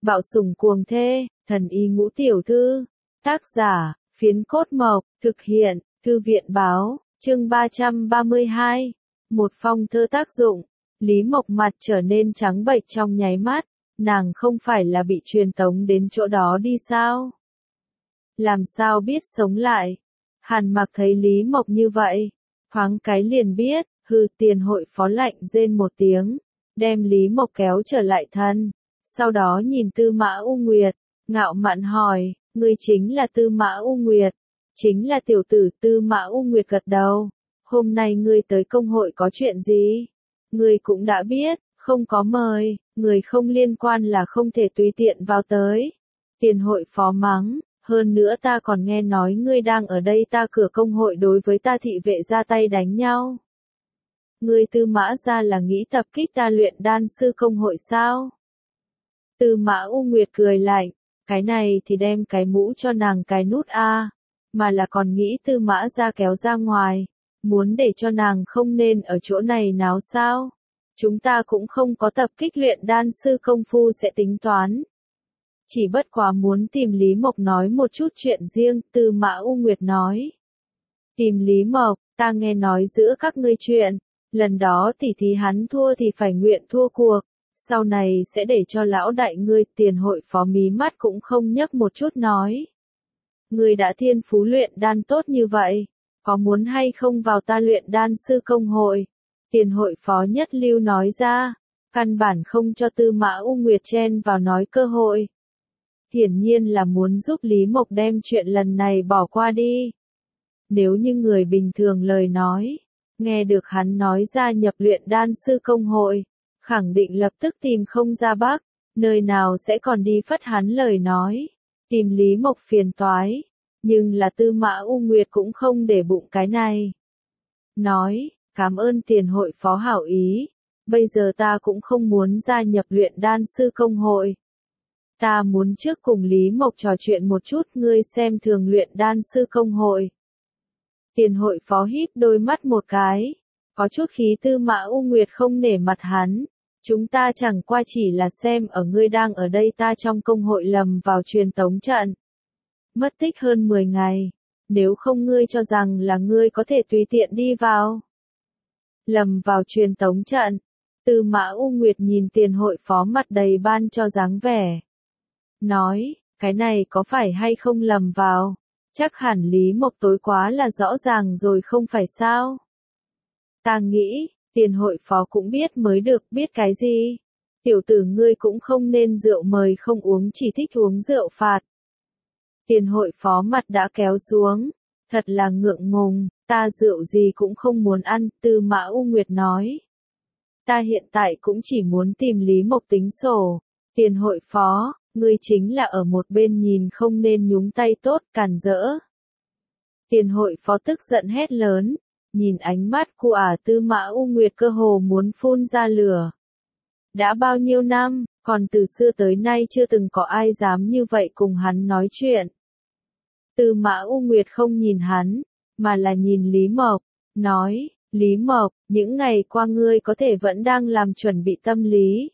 Bạo sủng cuồng thê, thần y ngũ tiểu thư. Tác giả, Phiến Cốt Mộc, thực hiện, Thư viện Báo, chương 332. Một phong thơ tác dụng, Lý Mộc mặt trở nên trắng bệch trong nháy mắt, nàng không phải là bị truyền tống đến chỗ đó đi sao? Làm sao biết sống lại? Hàn Mặc thấy Lý Mộc như vậy, thoáng cái liền biết, Tiền hội phó lạnh rên một tiếng, đem Lý Mộc kéo trở lại thân. Sau đó nhìn Tư Mã U Nguyệt, ngạo mạn hỏi, ngươi chính là Tư Mã U Nguyệt, chính là tiểu tử. Tư Mã U Nguyệt gật đầu, hôm nay ngươi tới công hội có chuyện gì? Ngươi cũng đã biết, không có mời, người không liên quan là không thể tùy tiện vào tới. Tiền hội phó mắng, hơn nữa ta còn nghe nói ngươi đang ở đây ta cửa công hội đối với ta thị vệ ra tay đánh nhau. Ngươi Tư Mã gia là nghĩ tập kích ta luyện đan sư công hội sao? Tư Mã U Nguyệt cười lạnh, cái này thì đem cái mũ cho nàng cái nút a, mà là còn nghĩ Tư Mã gia kéo ra ngoài, muốn để cho nàng không nên ở chỗ này náo sao? Chúng ta cũng không có tập kích luyện đan sư công phu sẽ tính toán. Chỉ bất quá muốn tìm Lý Mộc nói một chút chuyện riêng, Tư Mã U Nguyệt nói. Tìm Lý Mộc, ta nghe nói giữa các ngươi chuyện, lần đó tỉ thí hắn thua thì phải nguyện thua cuộc, sau này sẽ để cho lão đại ngươi. Tiền hội phó mí mắt cũng không nhấc một chút nói. Ngươi đã thiên phú luyện đan tốt như vậy, có muốn hay không vào ta luyện đan sư công hội? Tiền hội phó nhất lưu nói ra, căn bản không cho Tư Mã U Nguyệt chen vào nói cơ hội. Hiển nhiên là muốn giúp Lý Mộc đem chuyện lần này bỏ qua đi. Nếu như người bình thường lời nói, nghe được hắn nói gia nhập luyện đan sư công hội, khẳng định lập tức tìm không ra bắc, nơi nào sẽ còn đi phất hắn lời nói, tìm Lý Mộc phiền toái. Nhưng là Tư Mã U Nguyệt cũng không để bụng cái này. Nói, cảm ơn tiền hội phó hảo ý, bây giờ ta cũng không muốn gia nhập luyện đan sư công hội. Ta muốn trước cùng Lý Mộc trò chuyện một chút. Ngươi xem thường luyện đan sư công hội. Tiền hội phó híp đôi mắt một cái, có chút khí. Tư Mã U Nguyệt không nể mặt hắn, chúng ta chẳng qua chỉ là xem ở ngươi đang ở đây ta trong công hội lầm vào truyền tống trận. Mất tích hơn 10 ngày, nếu không ngươi cho rằng là ngươi có thể tùy tiện đi vào. Lầm vào truyền tống trận, Tư Mã U Nguyệt nhìn tiền hội phó mặt đầy ban cho dáng vẻ. Nói, cái này có phải hay không lầm vào? Chắc hẳn Lý Mộc tối quá là rõ ràng rồi không phải sao? Ta nghĩ, tiền hội phó cũng biết mới được. Biết cái gì? Tiểu tử ngươi cũng không nên rượu mời không uống, chỉ thích uống rượu phạt. Tiền hội phó mặt đã kéo xuống, thật là ngượng ngùng, ta rượu gì cũng không muốn ăn. Tư Mã U Nguyệt nói. Ta hiện tại cũng chỉ muốn tìm Lý Mộc tính sổ. Tiền hội phó, ngươi chính là ở một bên nhìn không nên nhúng tay tốt, cản rỡ. Tiền hội phó tức giận hét lớn, nhìn ánh mắt của Tư Mã U Nguyệt cơ hồ muốn phun ra lửa. Đã bao nhiêu năm, còn từ xưa tới nay chưa từng có ai dám như vậy cùng hắn nói chuyện. Tư Mã U Nguyệt không nhìn hắn, mà là nhìn Lý Mộc, nói, Lý Mộc, những ngày qua ngươi có thể vẫn đang làm chuẩn bị tâm lý.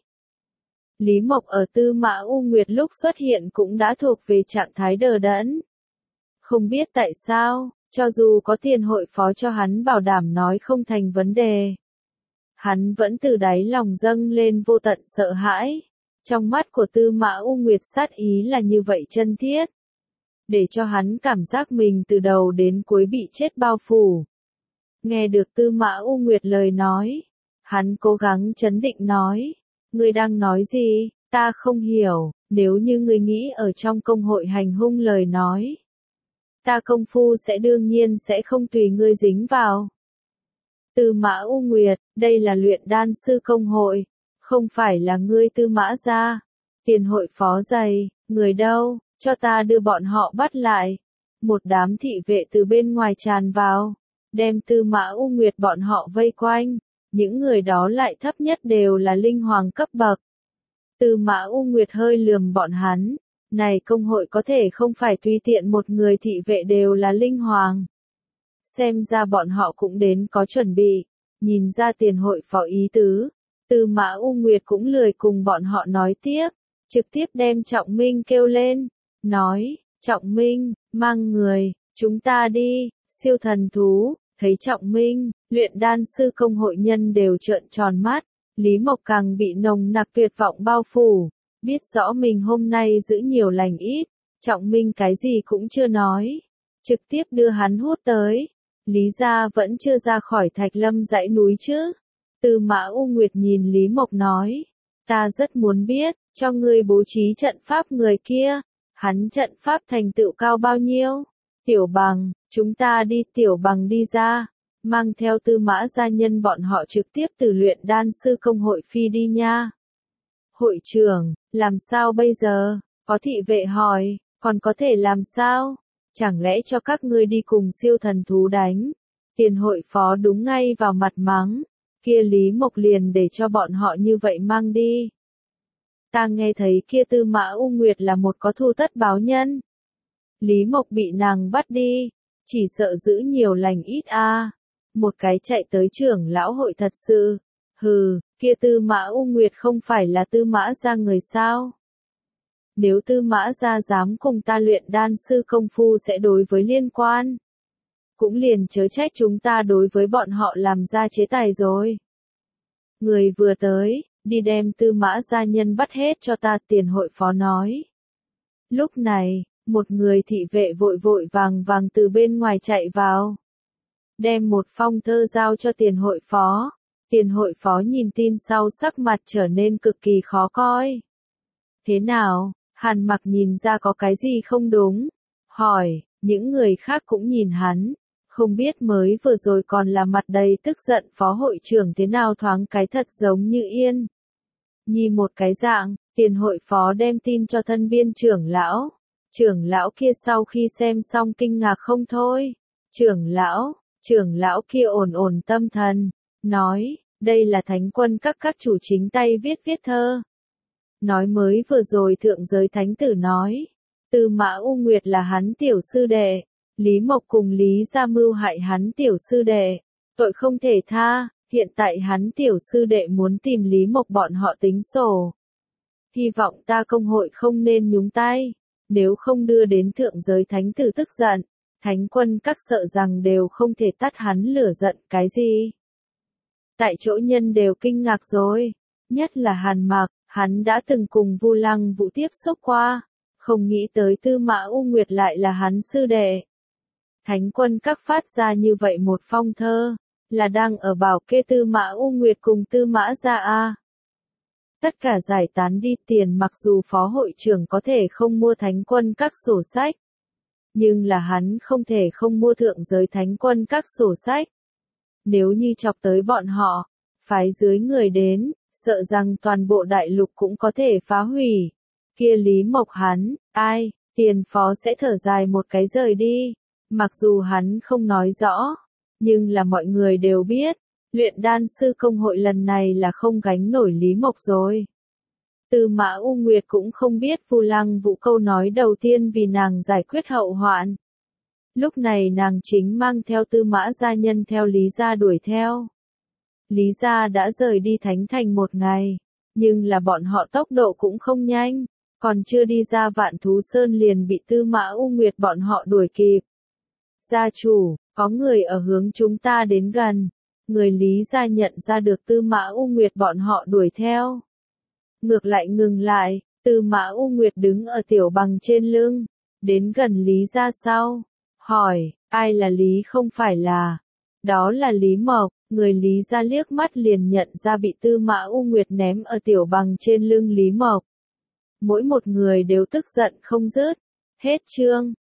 Lý Mộc ở Tư Mã U Nguyệt lúc xuất hiện cũng đã thuộc về trạng thái đờ đẫn. Không biết tại sao, cho dù có tiền hội phó cho hắn bảo đảm nói không thành vấn đề, hắn vẫn từ đáy lòng dâng lên vô tận sợ hãi. Trong mắt của Tư Mã U Nguyệt sát ý là như vậy chân thiết, để cho hắn cảm giác mình từ đầu đến cuối bị chết bao phủ. Nghe được Tư Mã U Nguyệt lời nói, hắn cố gắng trấn định nói, ngươi đang nói gì, ta không hiểu. Nếu như ngươi nghĩ ở trong công hội hành hung lời nói, ta công phu sẽ đương nhiên sẽ không tùy ngươi dính vào. Tư Mã U Nguyệt, đây là luyện đan sư công hội, không phải là ngươi Tư Mã gia. Tiền hội phó dày, người đâu, cho ta đưa bọn họ bắt lại. Một đám thị vệ từ bên ngoài tràn vào, đem Tư Mã U Nguyệt bọn họ vây quanh. Những người đó lại thấp nhất đều là linh hoàng cấp bậc. Tư Mã U Nguyệt hơi lườm bọn hắn, này công hội có thể không phải tùy tiện một người thị vệ đều là linh hoàng. Xem ra bọn họ cũng đến có chuẩn bị, nhìn ra tiền hội phó ý tứ, Tư Mã U Nguyệt cũng lười cùng bọn họ nói tiếp. trực tiếp đem Trọng Minh kêu lên, nói, Trọng Minh, mang người, chúng ta đi, siêu thần thú, thấy Trọng Minh, luyện đan sư công hội nhân đều trợn tròn mắt, Lý Mộc càng bị nồng nặc tuyệt vọng bao phủ, biết rõ mình hôm nay giữ nhiều lành ít, Trọng Minh cái gì cũng chưa nói, trực tiếp đưa hắn hút tới, Lý gia vẫn chưa ra khỏi Thạch Lâm dãy núi chứ. Tư Mã U Nguyệt nhìn Lý Mộc nói, ta rất muốn biết, cho ngươi bố trí trận pháp người kia, hắn trận pháp thành tựu cao bao nhiêu? Tiểu Bằng, chúng ta đi. Tiểu Bằng đi ra, mang theo Tư Mã gia nhân bọn họ trực tiếp từ luyện đan sư công hội phi đi nha. Hội trưởng, làm sao bây giờ? Có thị vệ hỏi, còn có thể làm sao? Chẳng lẽ cho các ngươi đi cùng siêu thần thú đánh? Tiền hội phó đúng ngay vào mặt mắng, kia Lý Mộc liền để cho bọn họ như vậy mang đi. Ta nghe thấy kia Tư Mã U Nguyệt là một có thù tất báo nhân. Lý Mộc bị nàng bắt đi, chỉ sợ giữ nhiều lành ít a. Một cái chạy tới trưởng lão hội thật sự. Hừ, kia Tư Mã U Nguyệt không phải là Tư Mã gia người sao? Nếu Tư Mã gia dám cùng ta luyện đan sư công phu sẽ đối với liên quan. Cũng liền chớ trách chúng ta đối với bọn họ làm ra chế tài rồi. Người vừa tới, đi đem Tư Mã gia nhân bắt hết cho ta. Tiền hội phó nói. Lúc này, một người thị vệ vội vội vàng vàng từ bên ngoài chạy vào. Đem một phong thơ giao cho tiền hội phó. Tiền hội phó nhìn tin sau sắc mặt trở nên cực kỳ khó coi. Thế nào, Hàn Mặc nhìn ra có cái gì không đúng? Hỏi, những người khác cũng nhìn hắn. Không biết mới vừa rồi còn là mặt đầy tức giận phó hội trưởng thế nào thoáng cái thật giống như yên. Nhi một cái dạng, tiền hội phó đem tin cho thân biên trưởng lão. Trưởng lão kia sau khi xem xong kinh ngạc không thôi. Trưởng lão kia ổn ổn tâm thần, nói, đây là thánh quân các chủ chính tay viết thơ. Nói mới vừa rồi thượng giới thánh tử nói, Tư Mã U Nguyệt là hắn tiểu sư đệ, Lý Mộc cùng Lý gia mưu hại hắn tiểu sư đệ, tội không thể tha, hiện tại hắn tiểu sư đệ muốn tìm Lý Mộc bọn họ tính sổ. Hy vọng ta công hội không nên nhúng tay, nếu không đưa đến thượng giới thánh tử tức giận, thánh quân các sợ rằng đều không thể tắt hắn lửa giận cái gì. Tại chỗ nhân đều kinh ngạc rồi, nhất là Hàn Mặc, hắn đã từng cùng Vu Lăng Vũ tiếp xúc qua, không nghĩ tới Tư Mã U Nguyệt lại là hắn sư đệ. Thánh quân các phát ra như vậy một phong thơ, là đang ở bảo kê Tư Mã U Nguyệt cùng Tư Mã gia a. Tất cả giải tán đi tiền mặc dù phó hội trưởng có thể không mua thánh quân các sổ sách. Nhưng là hắn không thể không mua thượng giới thánh quân các sổ sách. Nếu như chọc tới bọn họ, phái dưới người đến, sợ rằng toàn bộ đại lục cũng có thể phá hủy. Kia Lý Mộc hắn, ai, tiền phó sẽ thở dài một cái rời đi. Mặc dù hắn không nói rõ, nhưng là mọi người đều biết, luyện đan sư công hội lần này là không gánh nổi Lý Mộc rồi. Tư Mã U Nguyệt cũng không biết Vu Lăng Vũ câu nói đầu tiên vì nàng giải quyết hậu hoạn. Lúc này nàng chính mang theo Tư Mã gia nhân theo Lý gia đuổi theo. Lý gia đã rời đi Thánh Thành một ngày, nhưng là bọn họ tốc độ cũng không nhanh, còn chưa đi ra Vạn Thú Sơn liền bị Tư Mã U Nguyệt bọn họ đuổi kịp. Gia chủ, có người ở hướng chúng ta đến gần. Người Lý gia nhận ra được Tư Mã U Nguyệt bọn họ đuổi theo. Ngược lại ngừng lại, Tư Mã U Nguyệt đứng ở Tiểu Bằng trên lưng, đến gần Lý gia sau, hỏi, ai là Lý không phải là, đó là Lý Mộc, người Lý gia liếc mắt liền nhận ra bị Tư Mã U Nguyệt ném ở Tiểu Bằng trên lưng Lý Mộc. Mỗi một người đều tức giận không dứt, hết chương.